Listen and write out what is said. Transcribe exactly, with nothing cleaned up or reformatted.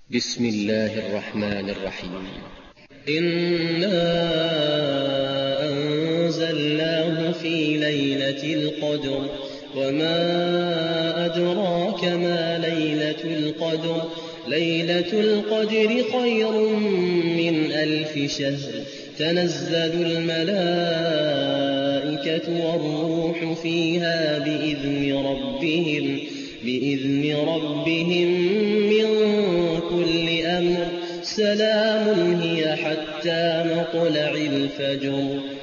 بسم الله الرحمن الرحيم. إنا أنزلناه في ليلة القدر وما أدراك ما ليلة القدر ليلة القدر خير من ألف شهر تنزل الملائكة والروح فيها بإذن ربهم بإذن ربهم من كل أمر سلام هي حتى مطلع الفجر